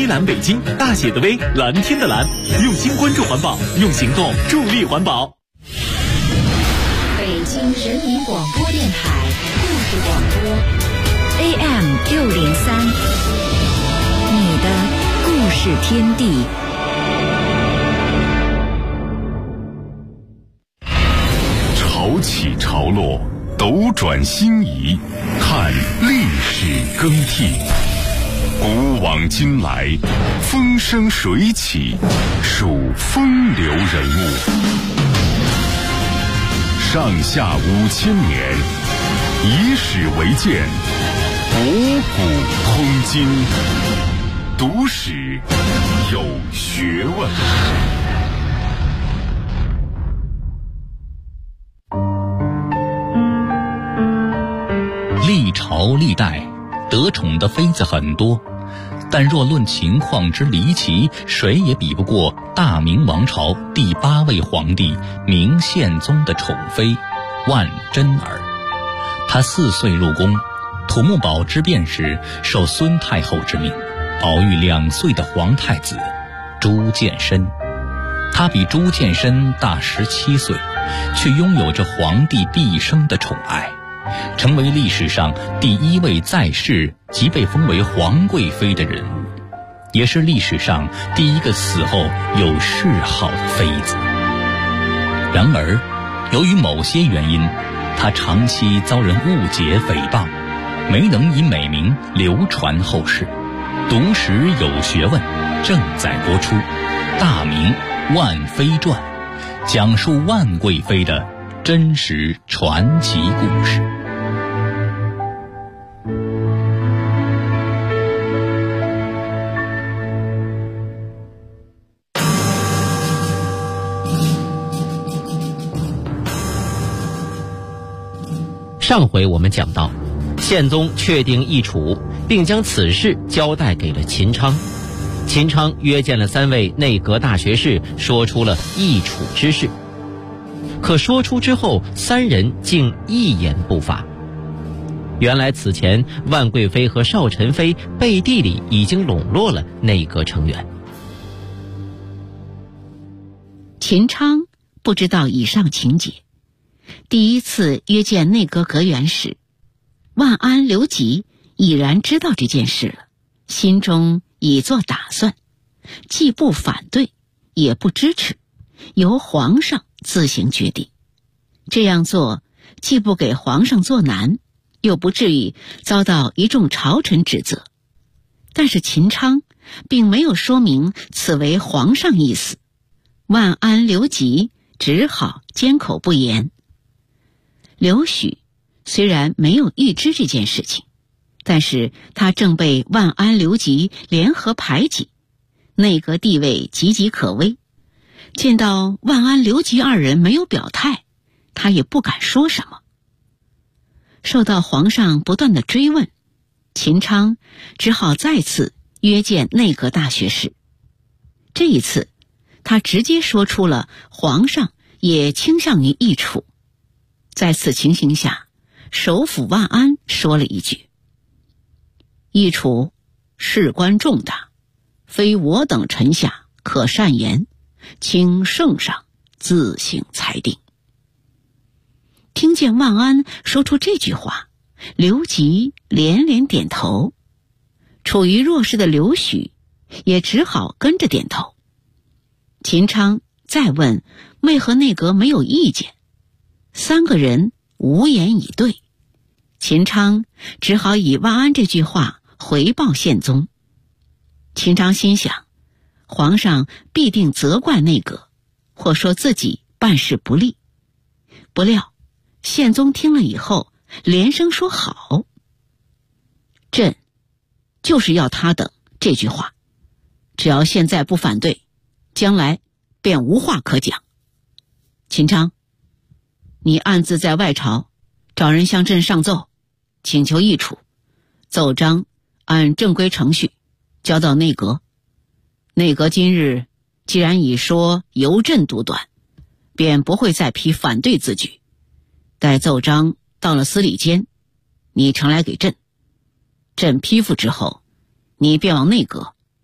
南北京，大写的 V， 蓝天的蓝，用心关注环保，用行动助力环保。 北京人民广播电台故事广播 AM603，你的故事天地。 潮起潮落，斗转星移，看历史更替。古往今来，风生水起，数风流人物。上下5000年，以史为鉴，博古通今，读史有学问。 历朝历代得宠的妃子很多，但若论情况之离奇，谁也比不过大明王朝第8位皇帝明宪宗的宠妃万贞儿。她4岁入宫，土木堡之变时受孙太后之命，保育2岁的皇太子朱见深。她比朱见深大17岁，却拥有着皇帝毕生的宠爱，成为历史上第1位在世即被封为皇贵妃的人物，也是历史上第1个死后有谥号的妃子。然而，由于某些原因，她长期遭人误解诽谤，没能以美名流传后世。读史有学问正在播出《大明万妃传》，讲述万贵妃的真实传奇故事。 上回我们讲到，宪宗确定易储，并将此事交代给了秦昌。秦昌约见了3位内阁大学士，说出了易储之事。可说出之后，3人竟一言不发。原来此前万贵妃和少宸妃背地里已经笼络了内阁成员。 秦昌不知道以上情节，第一次约见内阁阁员时，万安、刘吉已然知道这件事了，心中已做打算，既不反对也不支持，由皇上自行决定。这样做既不给皇上做难，又不至于遭到一众朝臣指责。但是秦昌并没有说明此为皇上意思，万安、刘吉只好缄口不言。刘许虽然没有预知这件事情，但是他正被万安、刘吉联合排挤，内阁地位岌岌可危。见到万安、刘吉2人没有表态，他也不敢说什么。受到皇上不断的追问，秦昌只好再次约见内阁大学士。这一次他直接说出了皇上也倾向于易储。在此情形下，首辅万安说了一句：易储事关重大，非我等臣下可善言，请圣上自行裁定。听见万安说出这句话，刘吉连连点头，处于弱势的刘许也只好跟着点头。秦昌再问为何内阁没有意见，3个人无言以对。秦昌只好以万安这句话回报宪宗。秦昌心想，皇上必定责怪内阁，或说自己办事不力。不料宪宗听了以后连声说好。朕就是要他等这句话，只要现在不反对，将来便无话可讲。秦昌，你暗自在外朝找人向朕上奏，请求易储，奏章按正规程序交到内阁。内阁今日既然已说由朕督断，便不会再批反对字据。待奏章到了司礼监，你呈来给朕，朕批复之后，你便往内阁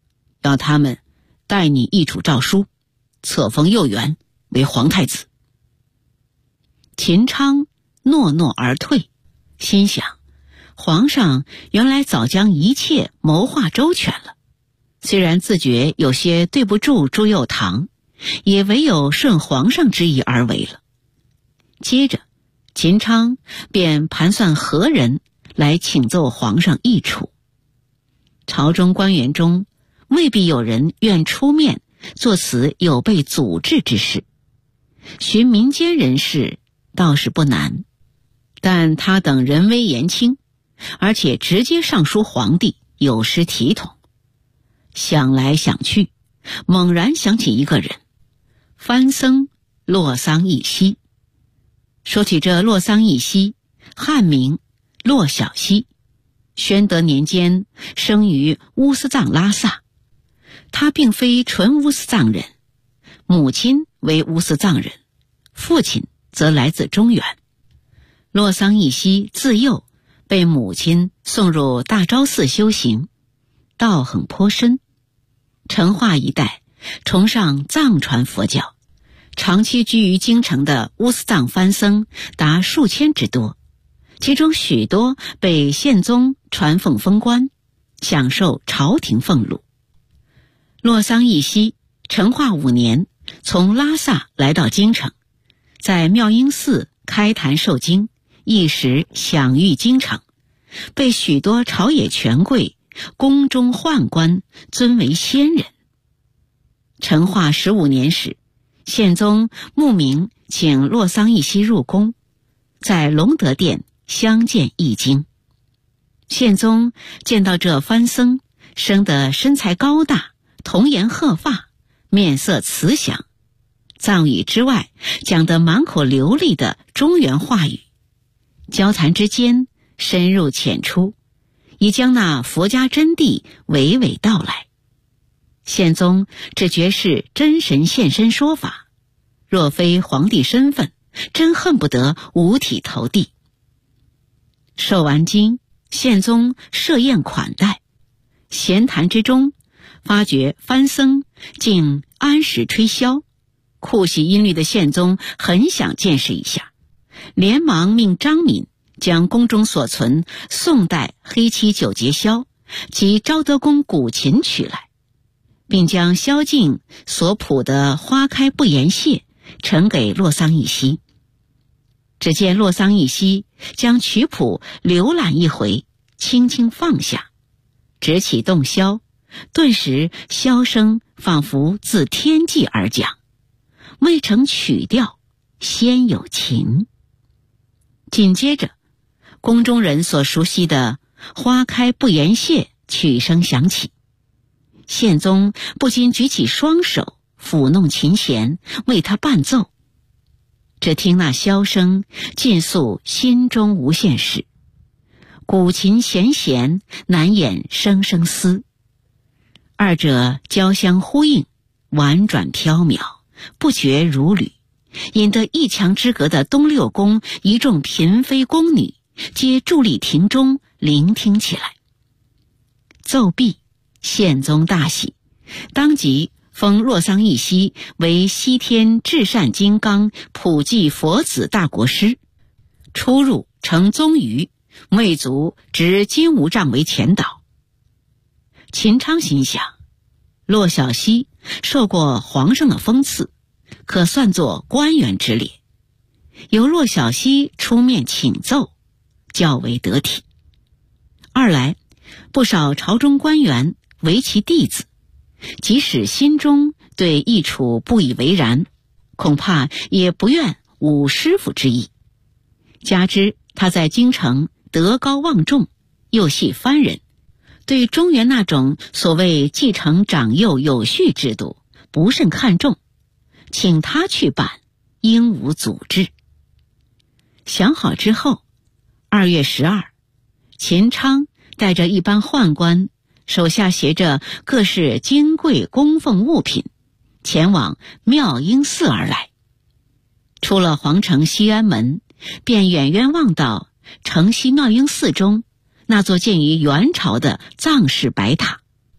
要他们代你议处诏书，册封右元为皇太子。秦昌诺诺而退，心想皇上原来早将一切谋划周全了，虽然自觉有些对不住朱佑樘，也唯有顺皇上之意而为了。接着秦昌便盘算何人来请奏皇上议处。朝中官员中未必有人愿出面做此有悖祖制之事，寻民间人士倒是不难，但他等人微言轻，而且直接上书皇帝，有失体统。想来想去，猛然想起一个人，藩僧洛桑义熙。说起这洛桑义熙，汉名洛小西，宣德年间生于乌斯藏拉萨。他并非纯乌斯藏人，母亲为乌斯藏人，父亲则来自中原。洛桑义熙自幼被母亲送入大昭寺修行，道行颇深。成化一带崇尚藏传佛教，长期居于京城的乌斯藏藩僧达数千之多，其中许多被宪宗传奉封官，享受朝廷俸禄。洛桑义熙成化5年从拉萨来到京城，在妙音寺开坛受经，一时享誉京城，被许多朝野权贵、宫中宦官尊为仙人。成化15年时，宪宗慕名请洛桑义熙入宫，在隆德殿相见议经。宪宗见到这藩僧生得身材高大，童颜鹤发，面色慈祥，藏语之外讲得满口流利的中原话语，交谈之间深入浅出，已将那佛家真谛娓娓道来。宪宗只觉是真神现身说法，若非皇帝身份，真恨不得五体投地。受完经，宪宗设宴款待，闲谈之中发觉藩僧竟安时吹箫，酷喜音律的宪宗很想见识一下，连忙命张敏将宫中所存宋代黑漆九节箫及昭德宫古琴取来，并将萧敬所谱的花开不言谢呈给洛桑义熙。只见洛桑义熙将曲谱浏览一回，轻轻放下，执起洞箫，顿时箫声仿佛自天际而降，未成曲调，先有情。紧接着宫中人所熟悉的花开不言谢曲声响起，宪宗不禁举起双手抚弄琴弦，为他伴奏。只听那箫声尽诉心中无限事，古琴弦弦难掩声声思，二者交相呼应，婉转飘渺，不绝如缕，引得一墙之隔的东六宫一众嫔妃宫女皆伫立庭中聆听起来。奏毕，宪宗大喜，当即封洛桑义熙为西天至善金刚普济佛子大国师，出入承宗舆，魏族执金吾杖为前导。秦昌心想，洛小西受过皇上的封赐，可算作官员之列，由洛小西出面请奏，较为得体。二来，不少朝中官员为其弟子，即使心中对议处不以为然，恐怕也不愿忤师傅之意。加之他在京城德高望重，又系藩人，对中原那种所谓继承长幼有序制度不甚看重，请他去办，应无阻滞。想好之后，2月12，秦昌带着一班宦官，手下携着各式金贵供奉物品，前往妙音寺而来。出了皇城西安门，便远远望到城西妙音寺中那座建于元朝的藏式白塔，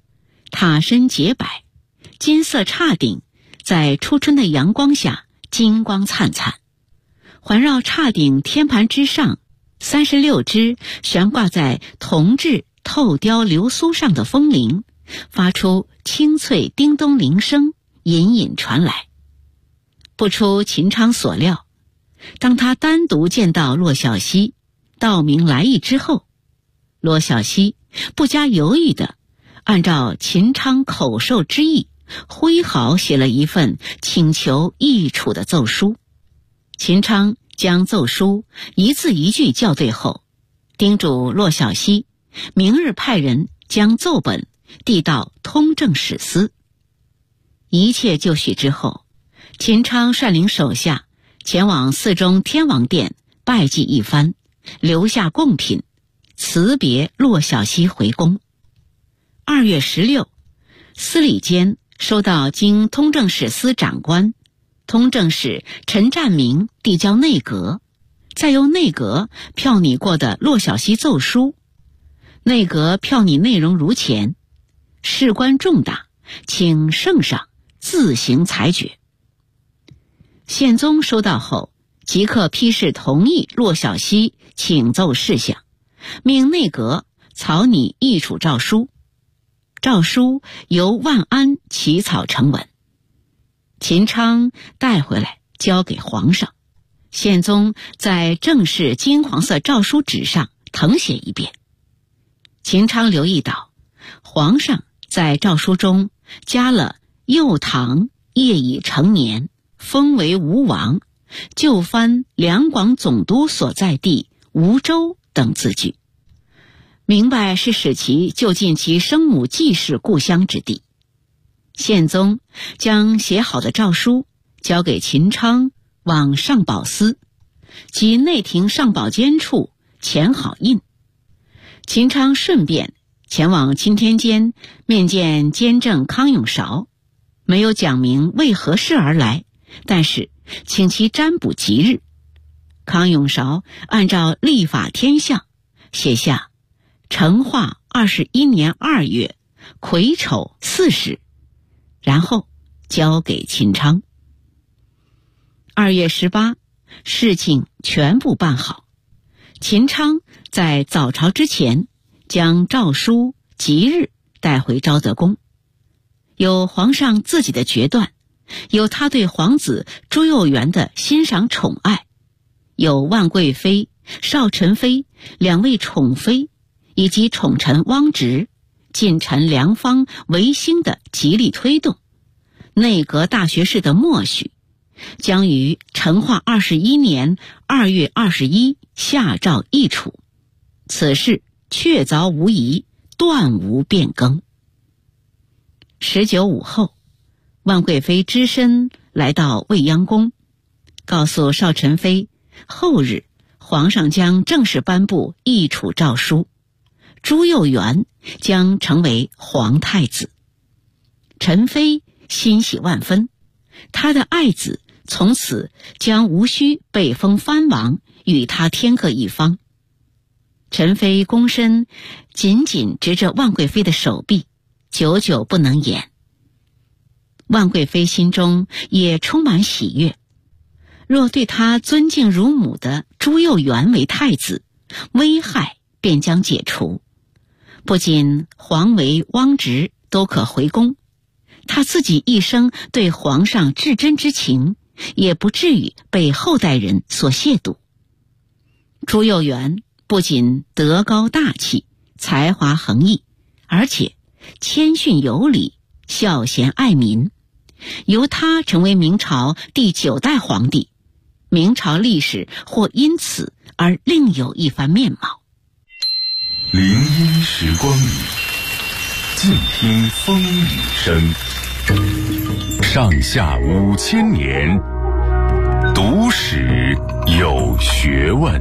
塔身洁白，金色刹顶在初春的阳光下金光灿灿。环绕刹顶天盘之上，36只悬挂在铜制透雕流苏上的风铃，发出清脆叮咚铃声，隐隐传来。不出秦昌所料，当他单独见到骆小西，道明来意之后，骆小西不加犹豫地按照秦昌口授之意，挥毫写了一份请求易处的奏书。秦昌将奏书一字一句校对后，叮嘱骆小西明日派人将奏本递到通政史司。一切就绪之后，秦昌率领手下前往寺中天王殿拜祭一番，留下贡品，辞别骆小西回宫。2月16，司礼监收到经通政史司长官通政使陈占明递交内阁，再由内阁票拟过的骆小西奏书。内阁票拟内容如前，事关重大，请圣上自行裁决。宪宗收到后，即刻批示同意骆小西请奏事项，命内阁草拟议处诏书。诏书由万安起草成文，秦昌带回来交给皇上。宪宗在正式金黄色诏书纸上誊写一遍。秦昌留意到，皇上在诏书中加了幼唐业已成年，封为吴王，就藩两广总督所在地吴州等字句，明白是使其就近其生母季氏故乡之地。宪宗将写好的诏书交给秦昌往上保司及内廷上保监处签好印。秦昌顺便前往钦天监面见监正康永韶，没有讲明为何事而来，但是请其占卜吉日。康永韶按照历法天象写下成化21年2月癸丑40，然后交给秦昌。2月18，事情全部办好。秦昌在早朝之前将诏书吉日带回昭德宫，有皇上自己的决断，有他对皇子朱佑元的欣赏宠爱，有万贵妃、少宸妃两位宠妃以及宠臣汪直、近臣梁方、维新的极力推动，内阁大学士的默许，将于成化21年2月21下诏议处。此事确凿无疑，断无变更。19午后，万贵妃只身来到未央宫，告诉少宸妃，后日皇上将正式颁布议处诏书，朱佑元将成为皇太子。宸妃欣喜万分，他的爱子从此将无需被封藩王，与他天各一方。宸妃躬身紧紧执着万贵妃的手臂，久久不能言。万贵妃心中也充满喜悦，若对他尊敬如母的朱佑元为太子，危害便将解除，不仅皇维、汪直都可回宫，他自己一生对皇上至真之情也不至于被后代人所亵渎。朱佑元不仅德高大气、才华横溢，而且谦逊有礼、孝贤爱民，由他成为明朝第9代皇帝，明朝历史或因此而另有一番面貌。 林荫时光里，静听风雨声。上下5000年，读史有学问。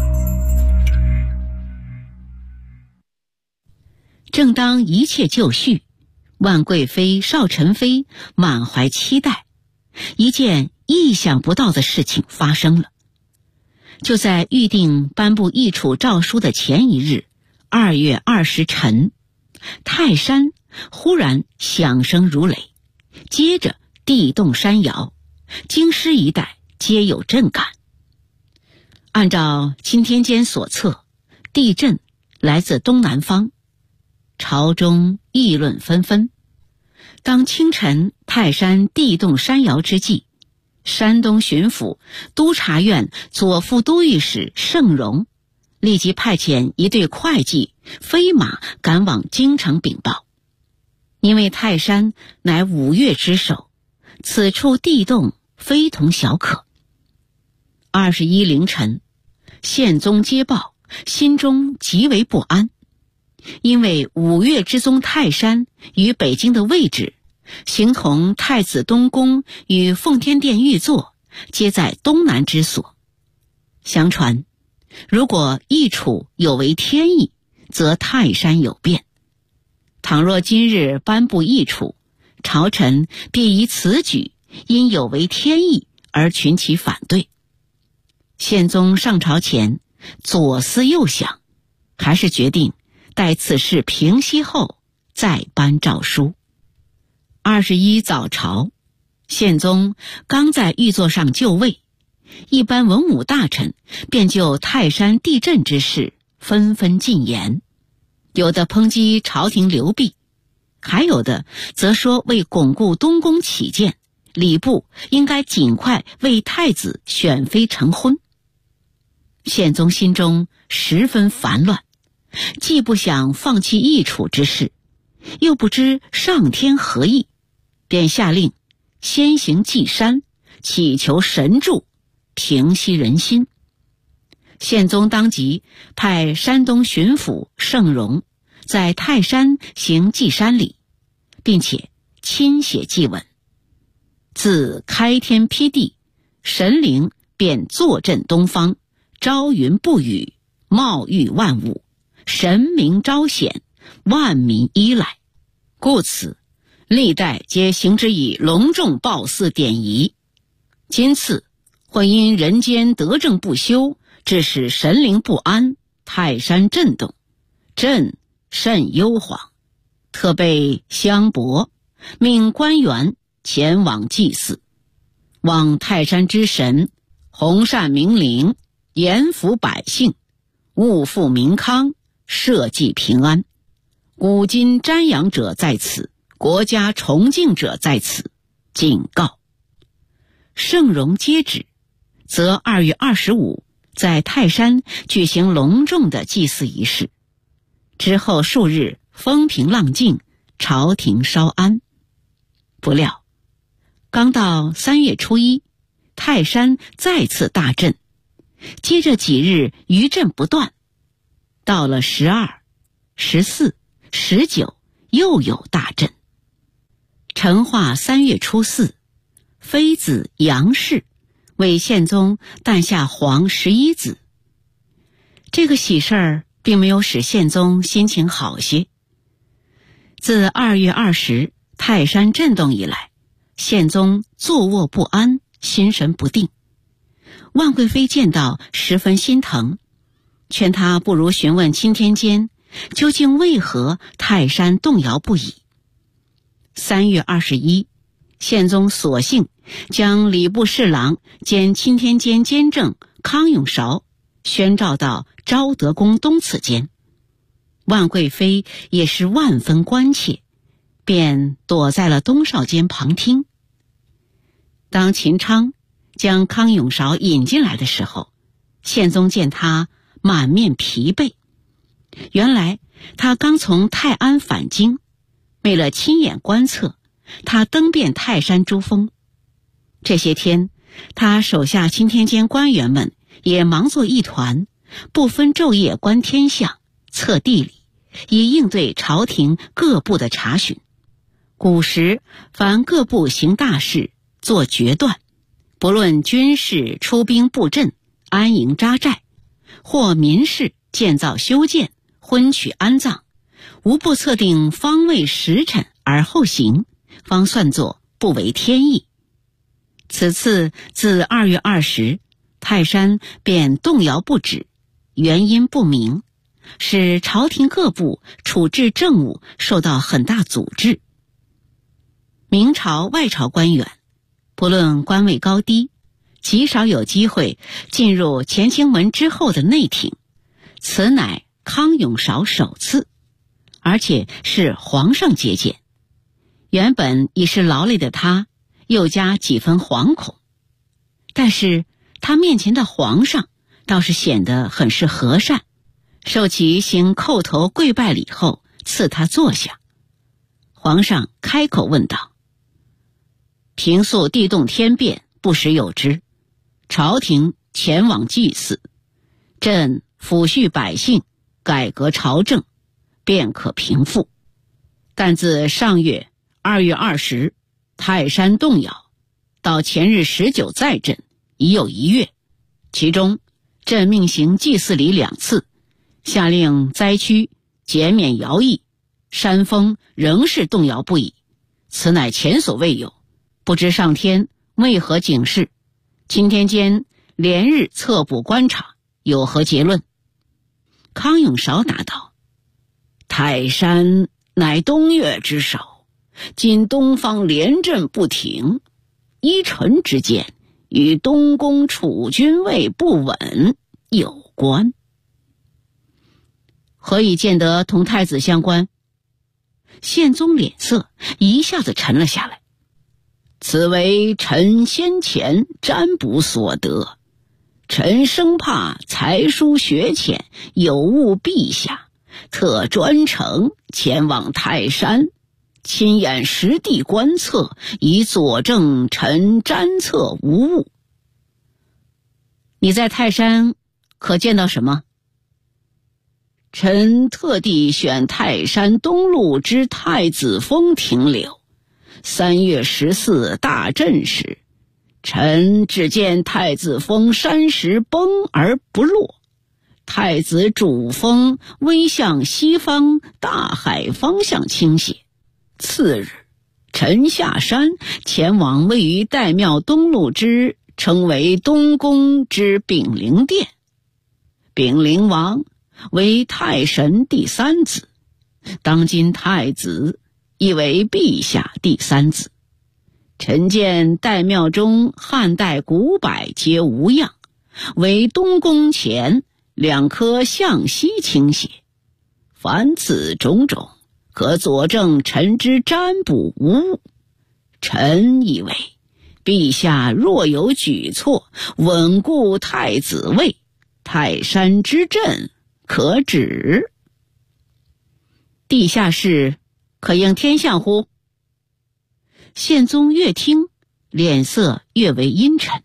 正当一切就绪，万贵妃、少宸妃满怀期待，一件意想不到的事情发生了。就在预定颁布议处诏书的前一日，2月20辰，泰山忽然响声如雷，接着地动山摇，京师一带皆有震感。按照钦天监所测，地震来自东南方，朝中议论纷纷。当清晨泰山地动山摇之际，山东巡抚督察院左副都御史盛荣立即派遣一队会计飞马赶往京城禀报。因为泰山乃5岳之首，此处地动非同小可。21凌晨，宪宗接报，心中极为不安，因为5岳之宗泰山与北京的位置，形同太子东宫与奉天殿御座，皆在东南之所。相传，如果易处有违天意，则泰山有变。倘若今日颁布易处，朝臣必以此举因有违天意而群起反对。宪宗上朝前左思右想，还是决定待此事平息后再颁诏书。21早朝，宪宗刚在御座上就位，一般文武大臣便就泰山地震之事纷纷进言，有的抨击朝廷流弊，还有的则说为巩固东宫起见，礼部应该尽快为太子选妃成婚。宪宗心中十分烦乱，既不想放弃易处之事，又不知上天何意，便下令先行祭山，祈求神助，平息人心。宪宗当即派山东巡抚盛荣在泰山行祭山礼，并且亲写祭文：自开天辟地，神灵便坐镇东方，朝云不雨，茂育万物，神明昭显，万民依赖，故此历代皆行之以隆重报祀典仪。今次或因人间德政不修，致使神灵不安，泰山震动，朕甚忧惶，特备香帛，命官员前往祭祀，望泰山之神弘善明灵，严抚百姓，物富民康，社稷平安。古今瞻仰者在此，国家崇敬者在此，警告。盛荣接旨，则2月25在泰山举行隆重的祭祀仪式，之后数日风平浪静，朝廷稍安。不料刚到3月初1，泰山再次大震，接着几日余震不断，到了12、14、19又有大震。成化3月初4，妃子杨氏为宪宗诞下皇11子。这个喜事儿并没有使宪宗心情好些。自2月20泰山震动以来，宪宗坐卧不安，心神不定。万贵妃见到十分心疼，劝他不如询问钦天监，究竟为何泰山动摇不已。3月21，宪宗索性将礼部侍郎兼钦天监监正康永韶宣召到昭德宫东次监。万贵妃也是万分关切，便躲在了东少监旁听。当秦昌将康永韶引进来的时候，宪宗见他满面疲惫，原来他刚从泰安返京，为了亲眼观测，他登遍泰山珠峰。这些天，他手下钦天监官员们也忙作一团，不分昼夜观天象，测地理，以应对朝廷各部的查询。古时凡各部行大事，做决断，不论军事出兵布阵、安营扎寨，或民事建造修建、婚娶安葬，无不测定方位时辰而后行，方算作不违天意。此次自2月20，泰山便动摇不止，原因不明， 使朝廷各部处置政务受到很大阻滞。明朝外朝官员不论官位高低，极少有机会进入乾清门之后的内廷，此乃康永韶首次，而且是皇上接见。原本已是劳累的他，又加几分惶恐。但是他面前的皇上倒是显得很是和善，受其行叩头跪拜礼后，赐他坐下。皇上开口问道：平素地动天变，不时有之，朝廷前往祭祀，朕抚恤百姓，改革朝政，便可平复。但自上月2月20泰山动摇，到前日19再震，已有1月，其中朕命行祭祀礼2次，下令灾区减免徭役，山峰仍是动摇不已，此乃前所未有，不知上天为何警示？今天间连日测卜观察，有何结论？康永韶答道：泰山乃东岳之首，今东方连震不停，依臣之见，与东宫储君位不稳有关。何以见得同太子相关？宪宗脸色一下子沉了下来。此为臣先前占卜所得，臣生怕才疏学浅有误陛下，特专程前往泰山，亲眼实地观测，以佐证臣占测无误。你在泰山可见到什么？臣特地选泰山东麓之太子峰停留。3月14大震时，臣只见太子峰山石崩而不落，太子主峰微向西方大海方向倾斜。次日，臣下山前往位于岱庙东路之称为东宫之炳灵殿。炳灵王为太神第3子，当今太子亦为陛下第3子。臣见岱庙中汉代古柏皆无恙，唯东宫前2棵向西倾斜。凡此种种，可佐证臣之占卜无误。臣以为陛下若有举措，稳固太子位，泰山之震可止。地下事可应天象乎？宪宗越听，脸色越为阴沉。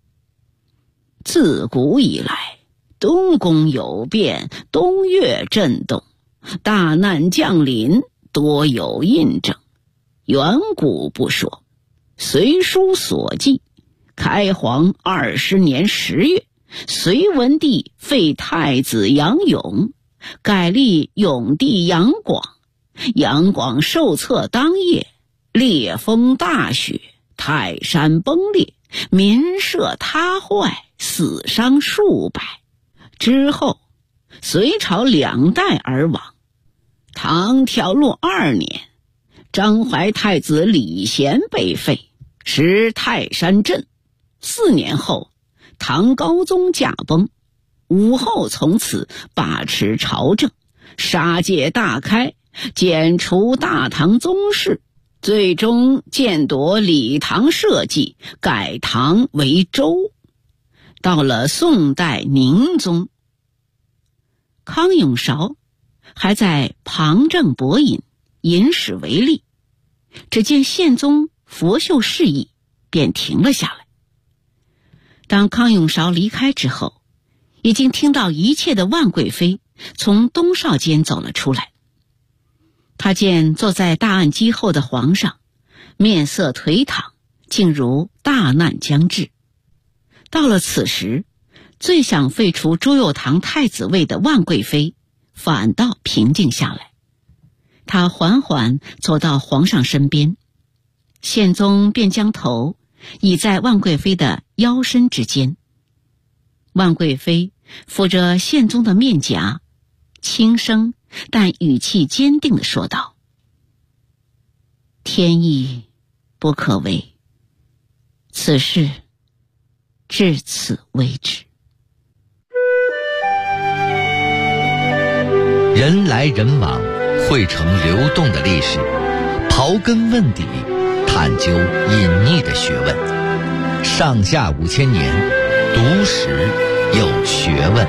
自古以来，东宫有变，东岳震动，大难降临，多有印证。远古不说，隋书所记，开皇20年10月，隋文帝废太子杨勇，改立永帝杨广。杨广受册当夜，烈风大雪，泰山崩裂，民舍塌坏，死伤数百。之后隋朝2代而亡。唐调录2年，张怀太子李贤被废，使泰山震。4年后，唐高宗驾崩，武后从此把持朝政，杀戒大开，剪除大唐宗室，最终建夺李唐社稷，改唐为周。到了宋代宁宗，康永韶还在旁证博引，引史为例。只见宪宗拂袖示意，便停了下来。当康永韶离开之后，已经听到一切的万贵妃从东哨间走了出来。他见坐在大案几后的皇上，面色颓唐，竟如大难将至。到了此时，最想废除朱佑樘太子位的万贵妃反倒平静下来。他缓缓走到皇上身边，宪宗便将头倚在万贵妃的腰身之间。万贵妃抚着宪宗的面颊， 轻声但语气坚定地说道：天意不可违，此事至此为止。 人来人往，汇成流动的历史，刨根问底，探究隐匿的学问。上下5000年，读史有学问。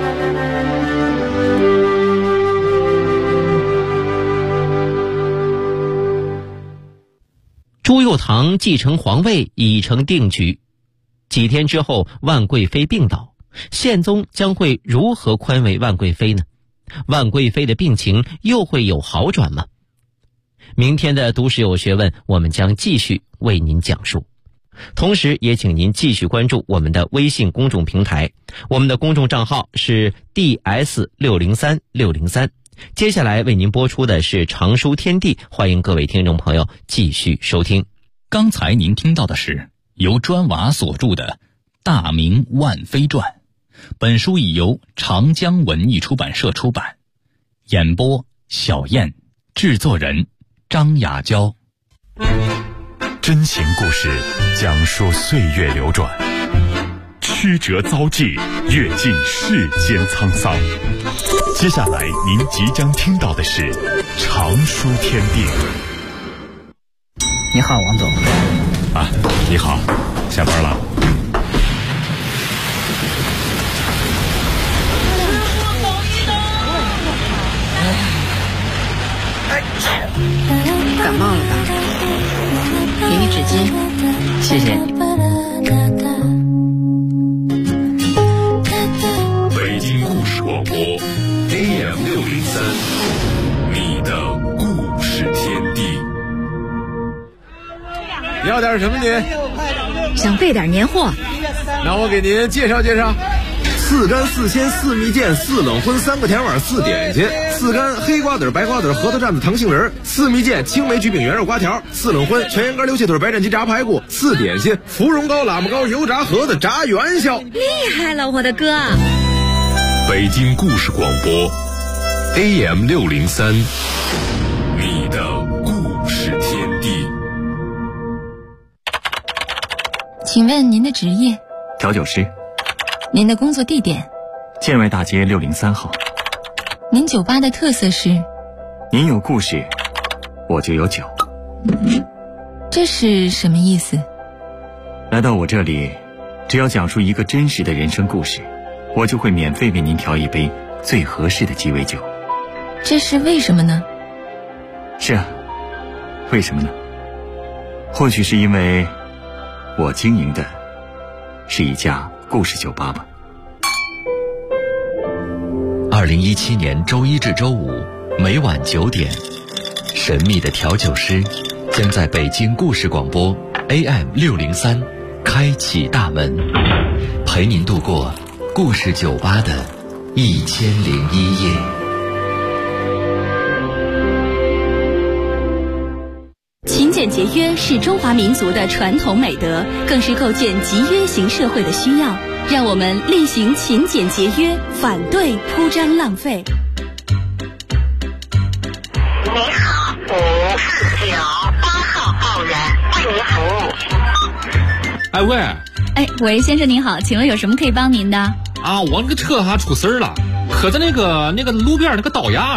朱佑樘继承皇位已成定局。几天之后，万贵妃病倒，宪宗将会如何宽慰万贵妃呢？万贵妃的病情又会有好转吗？明天的读史有学问，我们将继续为您讲述。同时也请您继续关注我们的微信公众平台，我们的公众账号是 DS603603。接下来为您播出的是常书天地，欢迎各位听众朋友继续收听。 刚才您听到的是由砖瓦所著的《大明万妃传》，本书已由长江文艺出版社出版。演播小燕，制作人张雅娇。 真情故事讲述岁月流转，曲折遭际，阅尽世间沧桑。接下来您即将听到的是常书天地。 你好，王总。 啊，你好，下班了。 感冒了吧？给你纸巾，谢谢你。 北京故事广播 AM603，你的故事天地。 要点什么您？ 想备点年货。 那我给您介绍介绍。4干4鲜4蜜饯4冷荤3个甜碗4点心，4干黑瓜子白瓜子核桃蘸子糖杏仁，4蜜饯青梅橘饼圆肉瓜条，4冷荤全羊肝溜蟹腿白斩鸡炸排骨，4点心芙蓉糕喇嘛糕油炸盒子炸元宵。 厉害了，我的哥！ 北京故事广播 AM603，你的故事天地。 请问您的职业？ 调酒师。 您的工作地点？ 建外大街603号。 您酒吧的特色是？ 您有故事，我就有酒。 这是什么意思？ 来到我这里，只要讲述一个真实的人生故事，我就会免费为您调一杯最合适的鸡尾酒。 这是为什么呢？ 是啊，为什么呢？或许是因为我经营的是一家故事酒吧吧。 2017年周一至周五每晚9点，神秘的调酒师将在北京故事广播 AM603开启大门，陪您度过故事酒吧的1001夜。 勤俭节约是中华民族的传统美德，更是构建集约型社会的需要。让我们厉行勤俭节约，反对铺张浪费。 您好，549，8号报人为您服务。 哎喂， 喂，先生您好，请问有什么可以帮您的？ 啊，我那个车出事儿了，磕在那个路边那个倒牙